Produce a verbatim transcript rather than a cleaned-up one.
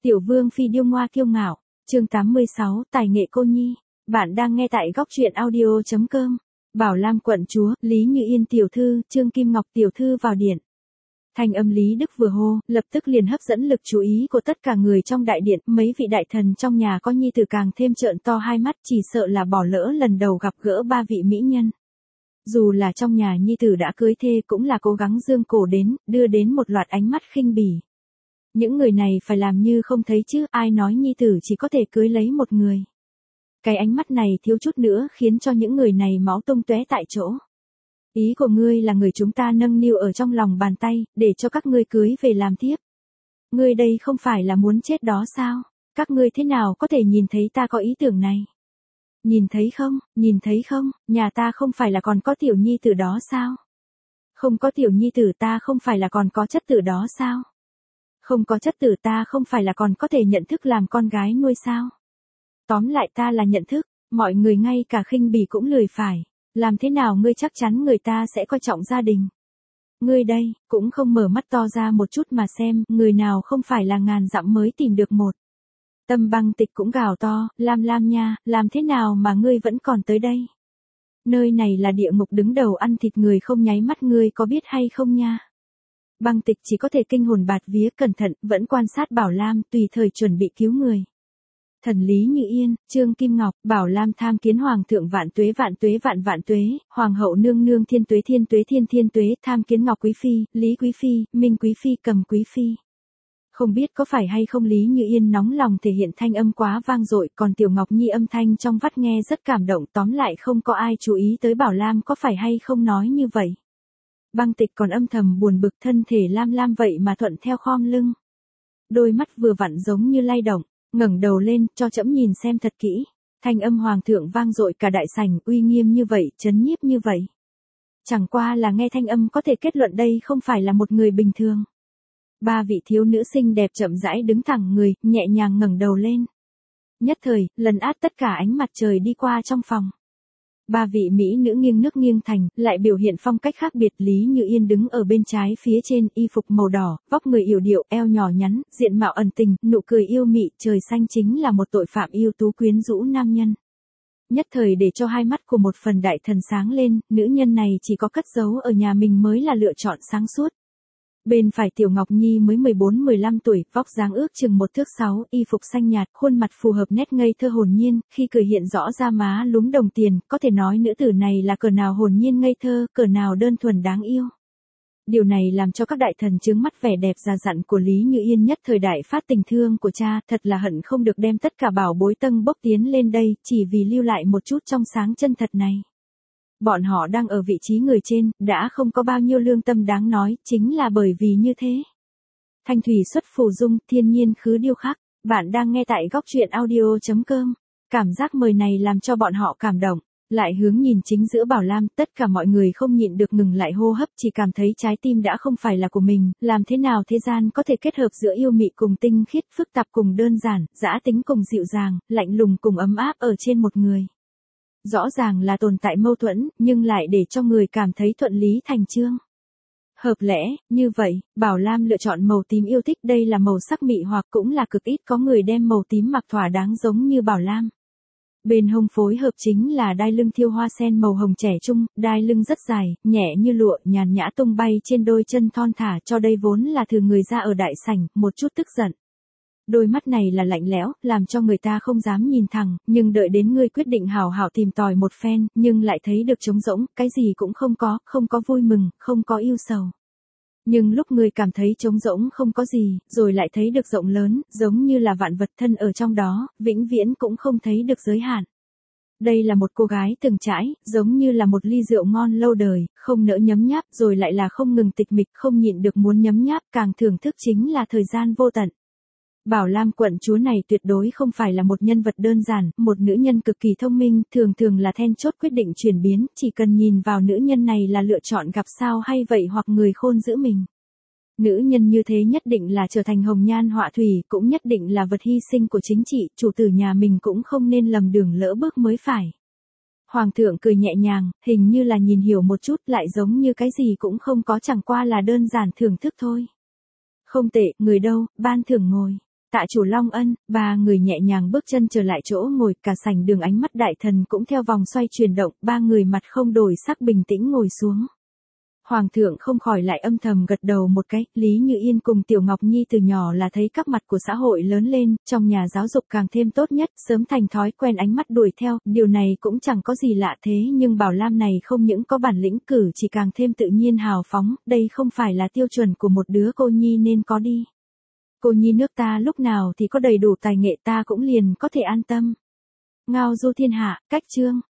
Tiểu vương phi điêu ngoa kiêu ngạo, chương tám mươi sáu, tài nghệ cô nhi. Bạn đang nghe tại góc truyện audio chấm com. Bảo Lam quận chúa, Lý Như Yên tiểu thư, Trương Kim Ngọc tiểu thư vào điện. Thanh âm Lý Đức vừa hô, lập tức liền hấp dẫn lực chú ý của tất cả người trong đại điện, mấy vị đại thần trong nhà có nhi tử càng thêm trợn to hai mắt, chỉ sợ là bỏ lỡ lần đầu gặp gỡ ba vị mỹ nhân. Dù là trong nhà nhi tử đã cưới thê cũng là cố gắng dương cổ đến, đưa đến một loạt ánh mắt khinh bỉ. Những người này phải làm như không thấy chứ, ai nói nhi tử chỉ có thể cưới lấy một người. Cái ánh mắt này thiếu chút nữa khiến cho những người này máu tung tóe tại chỗ. Ý của ngươi là người chúng ta nâng niu ở trong lòng bàn tay, để cho các ngươi cưới về làm thiếp. Ngươi đây không phải là muốn chết đó sao? Các ngươi thế nào có thể nhìn thấy ta có ý tưởng này? Nhìn thấy không, nhìn thấy không, nhà ta không phải là còn có tiểu nhi tử đó sao? Không có tiểu nhi tử ta không phải là còn có chất tử đó sao? Không có chất tử ta không phải là còn có thể nhận thức làm con gái nuôi sao? Tóm lại ta là nhận thức, mọi người ngay cả khinh bỉ cũng lười phải. Làm thế nào ngươi chắc chắn người ta sẽ coi trọng gia đình? Ngươi đây, cũng không mở mắt to ra một chút mà xem, người nào không phải là ngàn dặm mới tìm được một. Tâm Băng Tịch cũng gào to, Lam Lam nha, làm thế nào mà ngươi vẫn còn tới đây? Nơi này là địa ngục đứng đầu ăn thịt người không nháy mắt, ngươi có biết hay không nha? Băng Tịch chỉ có thể kinh hồn bạt vía, cẩn thận, vẫn quan sát Bảo Lam, tùy thời chuẩn bị cứu người. Thần Lý Như Yên, Trương Kim Ngọc, Bảo Lam tham kiến Hoàng thượng vạn tuế vạn tuế vạn vạn tuế, Hoàng hậu nương nương thiên tuế thiên tuế thiên thiên tuế, tham kiến Ngọc Quý Phi, Lý Quý Phi, Minh Quý Phi, Cầm Quý Phi. Không biết có phải hay không Lý Như Yên nóng lòng thể hiện thanh âm quá vang dội, còn Tiểu Ngọc Nhi âm thanh trong vắt nghe rất cảm động, tóm lại không có ai chú ý tới Bảo Lam có phải hay không nói như vậy. Băng Tịch còn âm thầm buồn bực, thân thể Lam Lam vậy mà thuận theo khom lưng. Đôi mắt vừa vặn giống như lay động. Ngẩng đầu lên, cho trẫm nhìn xem thật kỹ. Thanh âm hoàng thượng vang dội cả đại sảnh, uy nghiêm như vậy, chấn nhiếp như vậy. Chẳng qua là nghe thanh âm có thể kết luận đây không phải là một người bình thường. Ba vị thiếu nữ xinh đẹp chậm rãi đứng thẳng người, nhẹ nhàng ngẩng đầu lên. Nhất thời, lần át tất cả ánh mặt trời đi qua trong phòng. Ba vị mỹ nữ nghiêng nước nghiêng thành, lại biểu hiện phong cách khác biệt. Lý Như Yên đứng ở bên trái phía trên, y phục màu đỏ, vóc người yểu điệu, eo nhỏ nhắn, diện mạo ẩn tình, nụ cười yêu mị, trời xanh, chính là một tội phạm yêu tú quyến rũ nam nhân. Nhất thời để cho hai mắt của một phần đại thần sáng lên, nữ nhân này chỉ có cất giấu ở nhà mình mới là lựa chọn sáng suốt. Bên phải Tiểu Ngọc Nhi mới mười bốn mười lăm tuổi, vóc dáng ước chừng một thước sáu, y phục xanh nhạt, khuôn mặt phù hợp nét ngây thơ hồn nhiên, khi cười hiện rõ ra má lúm đồng tiền, có thể nói nữ tử này là cỡ nào hồn nhiên ngây thơ, cỡ nào đơn thuần đáng yêu. Điều này làm cho các đại thần trướng mắt vẻ đẹp già dặn của Lý Như Yên, nhất thời đại phát tình thương của cha, thật là hận không được đem tất cả bảo bối tâng bốc tiến lên đây, chỉ vì lưu lại một chút trong sáng chân thật này. Bọn họ đang ở vị trí người trên, đã không có bao nhiêu lương tâm đáng nói, chính là bởi vì như thế. Thanh thủy xuất phù dung, thiên nhiên khứ điêu khắc, bạn đang nghe tại góc truyện audio chấm com. Cảm giác mời này làm cho bọn họ cảm động, lại hướng nhìn chính giữa Bảo Lam, tất cả mọi người không nhịn được ngừng lại hô hấp, chỉ cảm thấy trái tim đã không phải là của mình, làm thế nào thế gian có thể kết hợp giữa yêu mị cùng tinh khiết, phức tạp cùng đơn giản, dã tính cùng dịu dàng, lạnh lùng cùng ấm áp ở trên một người. Rõ ràng là tồn tại mâu thuẫn, nhưng lại để cho người cảm thấy thuận lý thành chương. Hợp lẽ, như vậy, Bảo Lam lựa chọn màu tím yêu thích, đây là màu sắc mị hoặc, cũng là cực ít có người đem màu tím mặc thỏa đáng giống như Bảo Lam. Bên hông phối hợp chính là đai lưng thiêu hoa sen màu hồng trẻ trung, đai lưng rất dài, nhẹ như lụa, nhàn nhã tung bay trên đôi chân thon thả, cho đây vốn là thừa người ra ở đại sảnh, một chút tức giận. Đôi mắt này là lạnh lẽo, làm cho người ta không dám nhìn thẳng, nhưng đợi đến ngươi quyết định hào hào tìm tòi một phen, nhưng lại thấy được trống rỗng, cái gì cũng không có, không có vui mừng, không có yêu sầu. Nhưng lúc ngươi cảm thấy trống rỗng không có gì, rồi lại thấy được rộng lớn, giống như là vạn vật thân ở trong đó, vĩnh viễn cũng không thấy được giới hạn. Đây là một cô gái từng trải, giống như là một ly rượu ngon lâu đời, không nỡ nhấm nháp, rồi lại là không ngừng tịch mịch, không nhịn được muốn nhấm nháp, càng thưởng thức chính là thời gian vô tận. Bảo Lam quận chúa này tuyệt đối không phải là một nhân vật đơn giản, một nữ nhân cực kỳ thông minh, thường thường là then chốt quyết định chuyển biến, chỉ cần nhìn vào nữ nhân này là lựa chọn gặp sao hay vậy hoặc người khôn giữ mình. Nữ nhân như thế nhất định là trở thành hồng nhan họa thủy, cũng nhất định là vật hy sinh của chính trị, chủ tử nhà mình cũng không nên lầm đường lỡ bước mới phải. Hoàng thượng cười nhẹ nhàng, hình như là nhìn hiểu một chút, lại giống như cái gì cũng không có, chẳng qua là đơn giản thưởng thức thôi. Không tệ, người đâu, ban thưởng ngồi. Tạ chủ Long Ân, ba người nhẹ nhàng bước chân trở lại chỗ ngồi, cả sảnh đường ánh mắt đại thần cũng theo vòng xoay chuyển động, ba người mặt không đổi sắc bình tĩnh ngồi xuống. Hoàng thượng không khỏi lại âm thầm gật đầu một cái, Lý Như Yên cùng Tiểu Ngọc Nhi từ nhỏ là thấy các mặt của xã hội lớn lên, trong nhà giáo dục càng thêm tốt nhất, sớm thành thói quen ánh mắt đuổi theo, điều này cũng chẳng có gì lạ thế nhưng Bảo Lam này không những có bản lĩnh cử chỉ càng thêm tự nhiên hào phóng, đây không phải là tiêu chuẩn của một đứa cô nhi nên có đi. Cô nhi nước ta lúc nào thì có đầy đủ tài nghệ ta cũng liền có thể an tâm. Ngao du thiên hạ, cách chương.